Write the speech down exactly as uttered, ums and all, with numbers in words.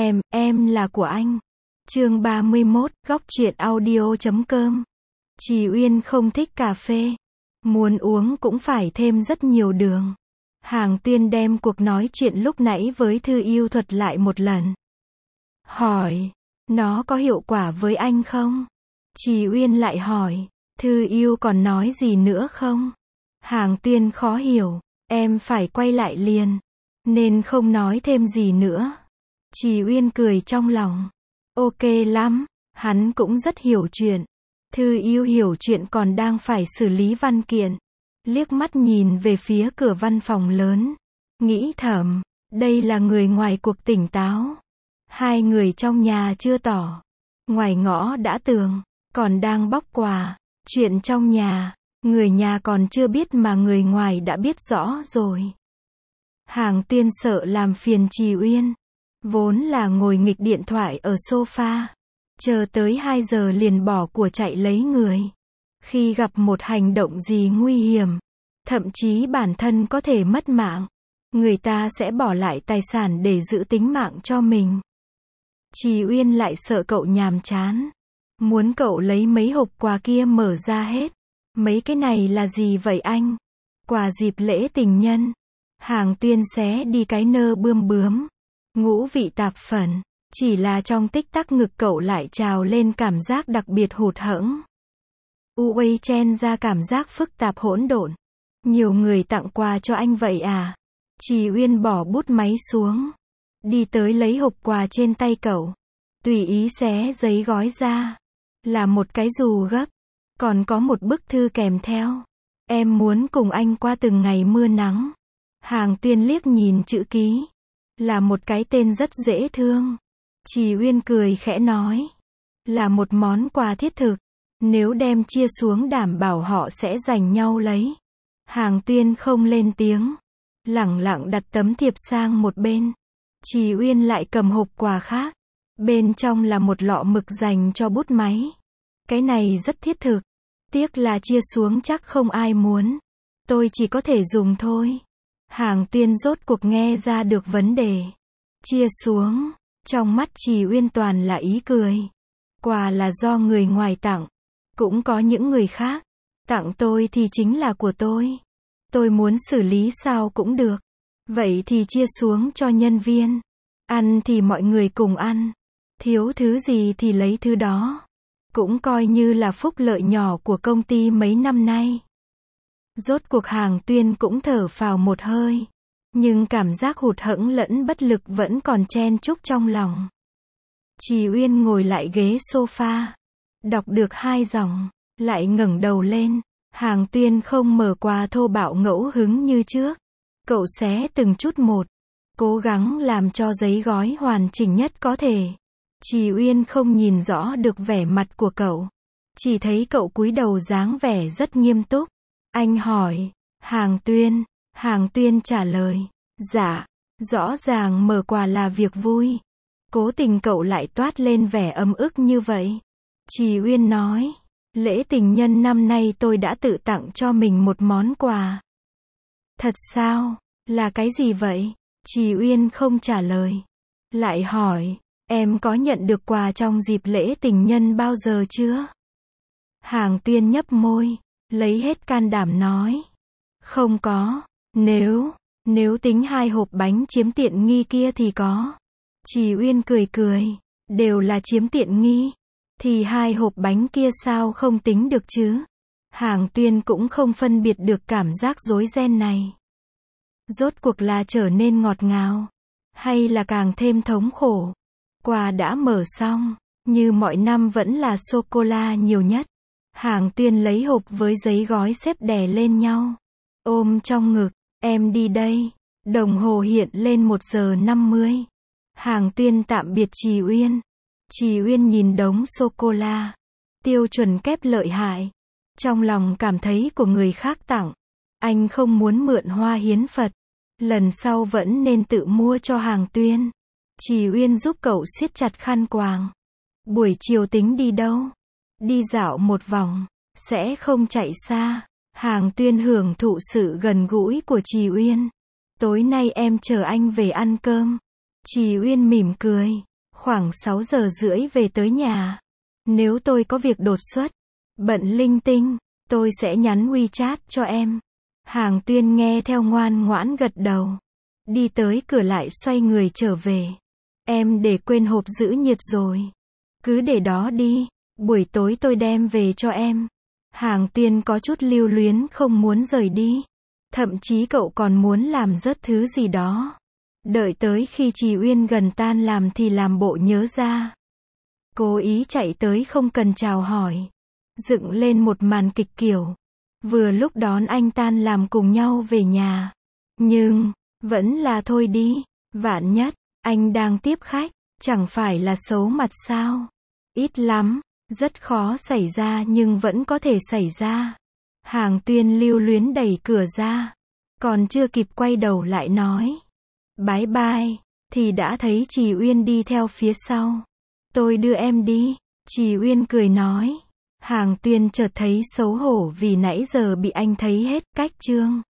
Em, em là của anh. Chương ba mươi mốt, góc truyện audio chấm com. Trì Uyên không thích cà phê. Muốn uống cũng phải thêm rất nhiều đường. Hàng Tuyên đem cuộc nói chuyện lúc nãy với Thư Yêu thuật lại một lần. Hỏi, nó có hiệu quả với anh không? Trì Uyên lại hỏi, Thư Yêu còn nói gì nữa không? Hàng Tuyên khó hiểu, em phải quay lại liền, nên không nói thêm gì nữa. Trì Uyên cười trong lòng. Ok lắm, hắn cũng rất hiểu chuyện. Thư Yêu hiểu chuyện còn đang phải xử lý văn kiện. Liếc mắt nhìn về phía cửa văn phòng lớn. Nghĩ thầm, đây là người ngoài cuộc tỉnh táo. Hai người trong nhà chưa tỏ. Ngoài ngõ đã tường, còn đang bóc quà. Chuyện trong nhà, người nhà còn chưa biết mà người ngoài đã biết rõ rồi. Hàng Tuyên sợ làm phiền Trì Uyên. Vốn là ngồi nghịch điện thoại ở sofa. Chờ tới hai giờ liền bỏ của chạy lấy người. Khi gặp một hành động gì nguy hiểm, thậm chí bản thân có thể mất mạng, người ta sẽ bỏ lại tài sản để giữ tính mạng cho mình. Trì Uyên lại sợ cậu nhàm chán. Muốn cậu lấy mấy hộp quà kia mở ra hết. Mấy cái này là gì vậy anh? Quà dịp lễ tình nhân. Hàng Tuyên xé đi cái nơ bươm bướm. Ngũ vị tạp phần. Chỉ là trong tích tắc ngực cậu lại trào lên cảm giác đặc biệt hụt hẫng. Uwei chen ra cảm giác phức tạp hỗn độn. Nhiều người tặng quà cho anh vậy à? Trì Uyên bỏ bút máy xuống. Đi tới lấy hộp quà trên tay cậu. Tùy ý xé giấy gói ra. Là một cái dù gấp. Còn có một bức thư kèm theo. Em muốn cùng anh qua từng ngày mưa nắng. Hàng Tuyên liếc nhìn chữ ký. Là một cái tên rất dễ thương. Trì Uyên cười khẽ nói. Là một món quà thiết thực. Nếu đem chia xuống đảm bảo họ sẽ giành nhau lấy. Hàng Tuyên không lên tiếng. Lẳng lặng đặt tấm thiệp sang một bên. Trì Uyên lại cầm hộp quà khác. Bên trong là một lọ mực dành cho bút máy. Cái này rất thiết thực. Tiếc là chia xuống chắc không ai muốn. Tôi chỉ có thể dùng thôi. Hàng Tuyên rốt cuộc nghe ra được vấn đề. Chia xuống. Trong mắt Trì Uyên toàn là ý cười. Quà là do người ngoài tặng. Cũng có những người khác. Tặng tôi thì chính là của tôi. Tôi muốn xử lý sao cũng được. Vậy thì chia xuống cho nhân viên. Ăn thì mọi người cùng ăn. Thiếu thứ gì thì lấy thứ đó. Cũng coi như là phúc lợi nhỏ của công ty mấy năm nay. Rốt cuộc Hàng Tuyên cũng thở phào một hơi. Nhưng cảm giác hụt hẫng lẫn bất lực vẫn còn chen chúc trong lòng. Trì Uyên ngồi lại ghế sofa. Đọc được hai dòng. Lại ngẩng đầu lên. Hàng Tuyên không mở quà thô bạo ngẫu hứng như trước. Cậu xé từng chút một. Cố gắng làm cho giấy gói hoàn chỉnh nhất có thể. Trì Uyên không nhìn rõ được vẻ mặt của cậu. Chỉ thấy cậu cúi đầu dáng vẻ rất nghiêm túc. Anh hỏi. Hàng Tuyên. Hàng Tuyên trả lời. Dạ. Rõ ràng mở quà là việc vui. Cố tình cậu lại toát lên vẻ ấm ức như vậy. Trì Uyên nói. Lễ tình nhân năm nay tôi đã tự tặng cho mình một món quà. Thật sao? Là cái gì vậy? Trì Uyên không trả lời. Lại hỏi. Em có nhận được quà trong dịp lễ tình nhân bao giờ chưa? Hàng Tuyên nhấp môi. Lấy hết can đảm nói. Không có. Nếu, nếu tính hai hộp bánh chiếm tiện nghi kia thì có. Trì Uyên cười cười. Đều là chiếm tiện nghi. Thì hai hộp bánh kia sao không tính được chứ? Hàng Tuyên cũng không phân biệt được cảm giác rối ren này. Rốt cuộc là trở nên ngọt ngào. Hay là càng thêm thống khổ? Quà đã mở xong. Như mọi năm vẫn là sô-cô-la nhiều nhất. Hàng Tuyên lấy hộp với giấy gói xếp đè lên nhau. Ôm trong ngực. Em đi đây. Đồng hồ hiện lên một giờ năm mươi. Hàng Tuyên tạm biệt Trì Uyên. Trì Uyên nhìn đống sô-cô-la. Tiêu chuẩn kép lợi hại. Trong lòng cảm thấy của người khác tặng. Anh không muốn mượn hoa hiến Phật. Lần sau vẫn nên tự mua cho Hàng Tuyên. Trì Uyên giúp cậu siết chặt khăn quàng. Buổi chiều tính đi đâu? Đi dạo một vòng. Sẽ không chạy xa. Hàng Tuyên hưởng thụ sự gần gũi của Trì Uyên. Tối nay em chờ anh về ăn cơm. Trì Uyên mỉm cười. khoảng sáu giờ rưỡi về tới nhà. Nếu tôi có việc đột xuất, bận linh tinh, tôi sẽ nhắn WeChat cho em. Hàng Tuyên nghe theo ngoan ngoãn gật đầu. Đi tới cửa lại xoay người trở về. Em để quên hộp giữ nhiệt rồi. Cứ để đó đi, buổi tối tôi đem về cho em. Hàng Tuyên có chút lưu luyến không muốn rời đi. Thậm chí cậu còn muốn làm rớt thứ gì đó. Đợi tới khi Trì Uyên gần tan làm thì làm bộ nhớ ra. Cố ý chạy tới không cần chào hỏi. Dựng lên một màn kịch kiểu. Vừa lúc đón anh tan làm cùng nhau về nhà. Nhưng, vẫn là thôi đi. Vạn nhất, anh đang tiếp khách, chẳng phải là xấu mặt sao? Ít lắm, rất khó xảy ra nhưng vẫn có thể xảy ra. Hàng Tuyên lưu luyến đẩy cửa ra. Còn chưa kịp quay đầu lại nói bye bye, thì đã thấy Trì Uyên đi theo phía sau. Tôi đưa em đi, Trì Uyên cười nói. Hàng Tuyên chợt thấy xấu hổ vì nãy giờ bị anh thấy hết cách chương.